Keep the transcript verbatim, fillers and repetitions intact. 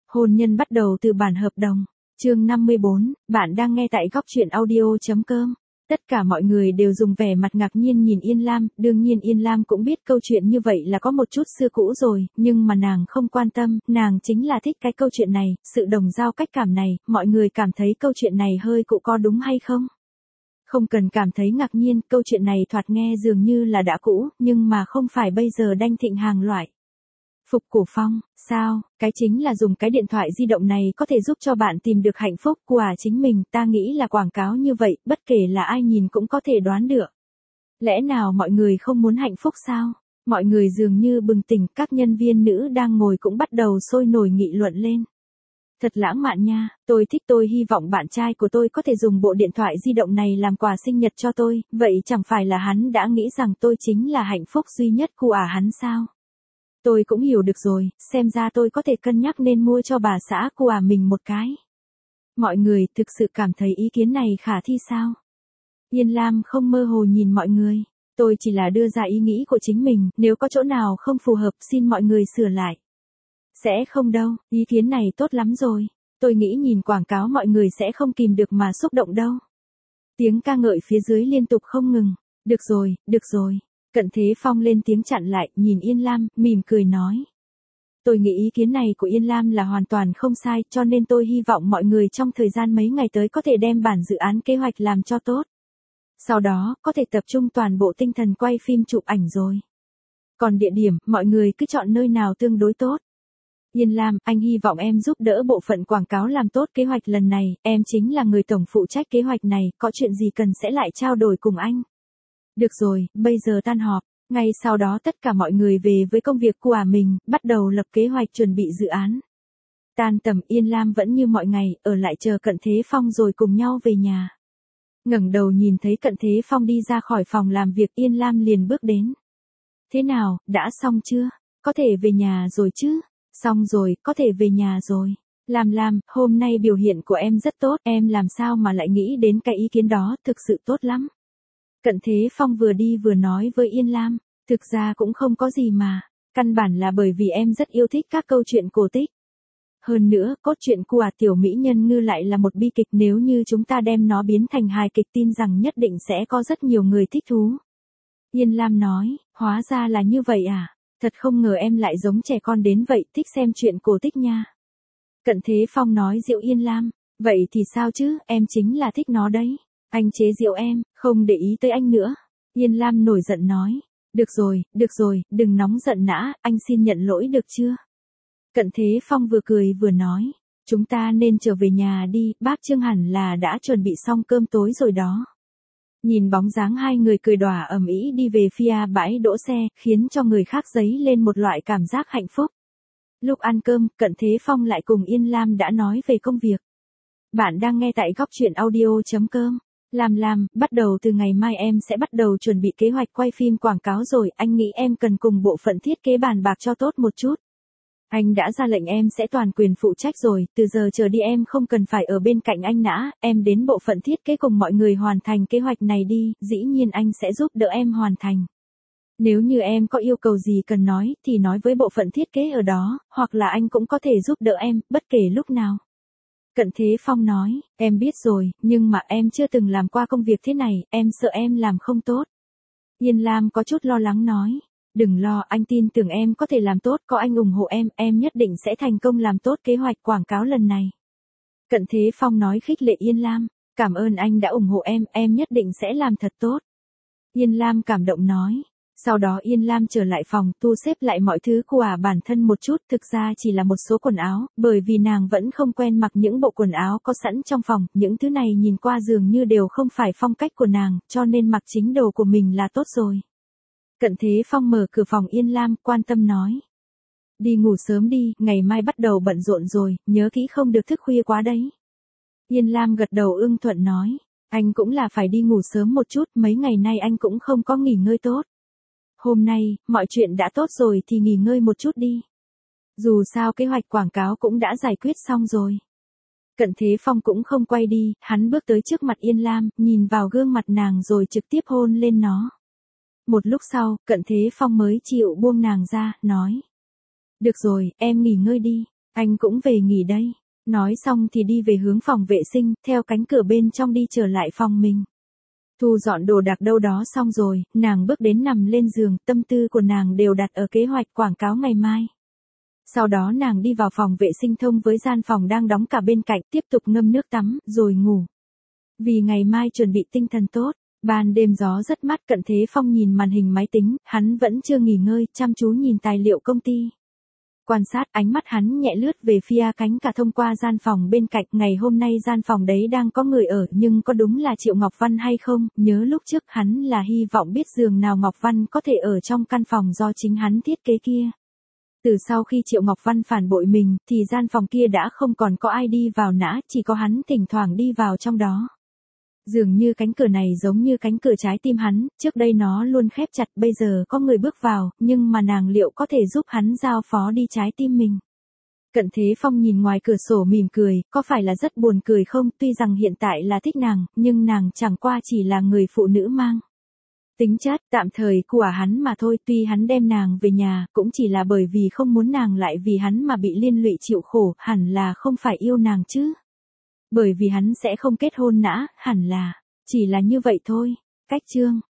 Hôn nhân bắt đầu từ bản hợp đồng. Chương năm mươi bốn, bạn đang nghe tại góc truyện audio.com. Tất cả mọi người đều dùng vẻ mặt ngạc nhiên nhìn Yên Lam, đương nhiên Yên Lam cũng biết câu chuyện như vậy là có một chút xưa cũ rồi, nhưng mà nàng không quan tâm, nàng chính là thích cái câu chuyện này, sự đồng giao cách cảm này, mọi người cảm thấy câu chuyện này hơi cụ có đúng hay không? Không cần cảm thấy ngạc nhiên, câu chuyện này thoạt nghe dường như là đã cũ, nhưng mà không phải bây giờ đanh thịnh hàng loại. Phục cổ phong, sao, cái chính là dùng cái điện thoại di động này có thể giúp cho bạn tìm được hạnh phúc của chính mình, ta nghĩ là quảng cáo như vậy, bất kể là ai nhìn cũng có thể đoán được. Lẽ nào mọi người không muốn hạnh phúc sao? Mọi người dường như bừng tỉnh, các nhân viên nữ đang ngồi cũng bắt đầu sôi nổi nghị luận lên. Thật lãng mạn nha, tôi thích, tôi hy vọng bạn trai của tôi có thể dùng bộ điện thoại di động này làm quà sinh nhật cho tôi, vậy chẳng phải là hắn đã nghĩ rằng tôi chính là hạnh phúc duy nhất của à hắn sao? Tôi cũng hiểu được rồi, xem ra tôi có thể cân nhắc nên mua cho bà xã của à mình một cái. Mọi người thực sự cảm thấy ý kiến này khả thi sao? Yên Lam không mơ hồ nhìn mọi người, tôi chỉ là đưa ra ý nghĩ của chính mình, nếu có chỗ nào không phù hợp xin mọi người sửa lại. Sẽ không đâu, ý kiến này tốt lắm rồi, tôi nghĩ nhìn quảng cáo mọi người sẽ không kìm được mà xúc động đâu. Tiếng ca ngợi phía dưới liên tục không ngừng, được rồi, được rồi. Cận Thế Phong lên tiếng chặn lại, nhìn Yên Lam, mỉm cười nói. Tôi nghĩ ý kiến này của Yên Lam là hoàn toàn không sai, cho nên tôi hy vọng mọi người trong thời gian mấy ngày tới có thể đem bản dự án kế hoạch làm cho tốt. Sau đó, có thể tập trung toàn bộ tinh thần quay phim chụp ảnh rồi. Còn địa điểm, mọi người cứ chọn nơi nào tương đối tốt. Yên Lam, anh hy vọng em giúp đỡ bộ phận quảng cáo làm tốt kế hoạch lần này, em chính là người tổng phụ trách kế hoạch này, có chuyện gì cần sẽ lại trao đổi cùng anh. Được rồi, bây giờ tan họp, ngay sau đó tất cả mọi người về với công việc của mình, bắt đầu lập kế hoạch chuẩn bị dự án. Tan tầm, Yên Lam vẫn như mọi ngày, ở lại chờ Cận Thế Phong rồi cùng nhau về nhà. Ngẩng đầu nhìn thấy Cận Thế Phong đi ra khỏi phòng làm việc, Yên Lam liền bước đến. Thế nào, đã xong chưa? Có thể về nhà rồi chứ? Xong rồi, có thể về nhà rồi. Lam Lam, hôm nay biểu hiện của em rất tốt, em làm sao mà lại nghĩ đến cái ý kiến đó, thực sự tốt lắm. Cận Thế Phong vừa đi vừa nói với Yên Lam, thực ra cũng không có gì mà, căn bản là bởi vì em rất yêu thích các câu chuyện cổ tích. Hơn nữa, cốt truyện của tiểu mỹ nhân ngư lại là một bi kịch, nếu như chúng ta đem nó biến thành hài kịch tin rằng nhất định sẽ có rất nhiều người thích thú. Yên Lam nói, hóa ra là như vậy à, thật không ngờ em lại giống trẻ con đến vậy, thích xem chuyện cổ tích nha. Cận Thế Phong nói giễu Yên Lam, vậy thì sao chứ, em chính là thích nó đấy. Anh chế giễu em, không để ý tới anh nữa. Yên Lam nổi giận nói. Được rồi, được rồi, đừng nóng giận nã, anh xin nhận lỗi được chưa? Cận Thế Phong vừa cười vừa nói. Chúng ta nên trở về nhà đi, bác Trương hẳn là đã chuẩn bị xong cơm tối rồi đó. Nhìn bóng dáng hai người cười đòa ầm ĩ đi về phía bãi đỗ xe, khiến cho người khác dấy lên một loại cảm giác hạnh phúc. Lúc ăn cơm, Cận Thế Phong lại cùng Yên Lam đã nói về công việc. Bạn đang nghe tại góc truyện audio.com. Lam Lam, bắt đầu từ ngày mai em sẽ bắt đầu chuẩn bị kế hoạch quay phim quảng cáo rồi, anh nghĩ em cần cùng bộ phận thiết kế bàn bạc cho tốt một chút. Anh đã ra lệnh em sẽ toàn quyền phụ trách rồi, từ giờ trở đi em không cần phải ở bên cạnh anh nã, em đến bộ phận thiết kế cùng mọi người hoàn thành kế hoạch này đi, dĩ nhiên anh sẽ giúp đỡ em hoàn thành. Nếu như em có yêu cầu gì cần nói, thì nói với bộ phận thiết kế ở đó, hoặc là anh cũng có thể giúp đỡ em, bất kể lúc nào. Cận Thế Phong nói, em biết rồi, nhưng mà em chưa từng làm qua công việc thế này, em sợ em làm không tốt. Yên Lam có chút lo lắng nói, đừng lo, anh tin tưởng em có thể làm tốt, có anh ủng hộ em, em nhất định sẽ thành công làm tốt kế hoạch quảng cáo lần này. Cận Thế Phong nói khích lệ Yên Lam, cảm ơn anh đã ủng hộ em, em nhất định sẽ làm thật tốt. Yên Lam cảm động nói. Sau đó Yên Lam trở lại phòng, thu xếp lại mọi thứ của bản thân một chút, thực ra chỉ là một số quần áo, bởi vì nàng vẫn không quen mặc những bộ quần áo có sẵn trong phòng, những thứ này nhìn qua dường như đều không phải phong cách của nàng, cho nên mặc chính đồ của mình là tốt rồi. Cận Thế Phong mở cửa phòng Yên Lam, quan tâm nói. Đi ngủ sớm đi, ngày mai bắt đầu bận rộn rồi, nhớ kỹ không được thức khuya quá đấy. Yên Lam gật đầu ưng thuận nói, anh cũng là phải đi ngủ sớm một chút, mấy ngày nay anh cũng không có nghỉ ngơi tốt. Hôm nay, mọi chuyện đã tốt rồi thì nghỉ ngơi một chút đi. Dù sao kế hoạch quảng cáo cũng đã giải quyết xong rồi. Cận Thế Phong cũng không quay đi, hắn bước tới trước mặt Yên Lam, nhìn vào gương mặt nàng rồi trực tiếp hôn lên nó. Một lúc sau, Cận Thế Phong mới chịu buông nàng ra, nói. Được rồi, em nghỉ ngơi đi. Anh cũng về nghỉ đây. Nói xong thì đi về hướng phòng vệ sinh, theo cánh cửa bên trong đi trở lại phòng mình. Thu dọn đồ đạc đâu đó xong rồi, nàng bước đến nằm lên giường, tâm tư của nàng đều đặt ở kế hoạch quảng cáo ngày mai. Sau đó nàng đi vào phòng vệ sinh thông với gian phòng đang đóng cả bên cạnh, tiếp tục ngâm nước tắm, rồi ngủ. Vì ngày mai chuẩn bị tinh thần tốt, ban đêm gió rất mát. Cận Thế Phong nhìn màn hình máy tính, hắn vẫn chưa nghỉ ngơi, chăm chú nhìn tài liệu công ty. Quan sát, ánh mắt hắn nhẹ lướt về phía cánh cả thông qua gian phòng bên cạnh. Ngày hôm nay gian phòng đấy đang có người ở, nhưng có đúng là Triệu Ngọc Văn hay không? Nhớ lúc trước hắn là hy vọng biết giường nào Ngọc Văn có thể ở trong căn phòng do chính hắn thiết kế kia. Từ sau khi Triệu Ngọc Văn phản bội mình, thì gian phòng kia đã không còn có ai đi vào nữa, chỉ có hắn thỉnh thoảng đi vào trong đó. Dường như cánh cửa này giống như cánh cửa trái tim hắn, trước đây nó luôn khép chặt, bây giờ có người bước vào, nhưng mà nàng liệu có thể giúp hắn giao phó đi trái tim mình. Cận Thế Phong nhìn ngoài cửa sổ mỉm cười, có phải là rất buồn cười không? Tuy rằng hiện tại là thích nàng, nhưng nàng chẳng qua chỉ là người phụ nữ mang tính chất tạm thời của hắn mà thôi. Tuy hắn đem nàng về nhà, cũng chỉ là bởi vì không muốn nàng lại vì hắn mà bị liên lụy chịu khổ, hẳn là không phải yêu nàng chứ. Bởi vì hắn sẽ không kết hôn nã, hẳn là, chỉ là như vậy thôi. Cách chương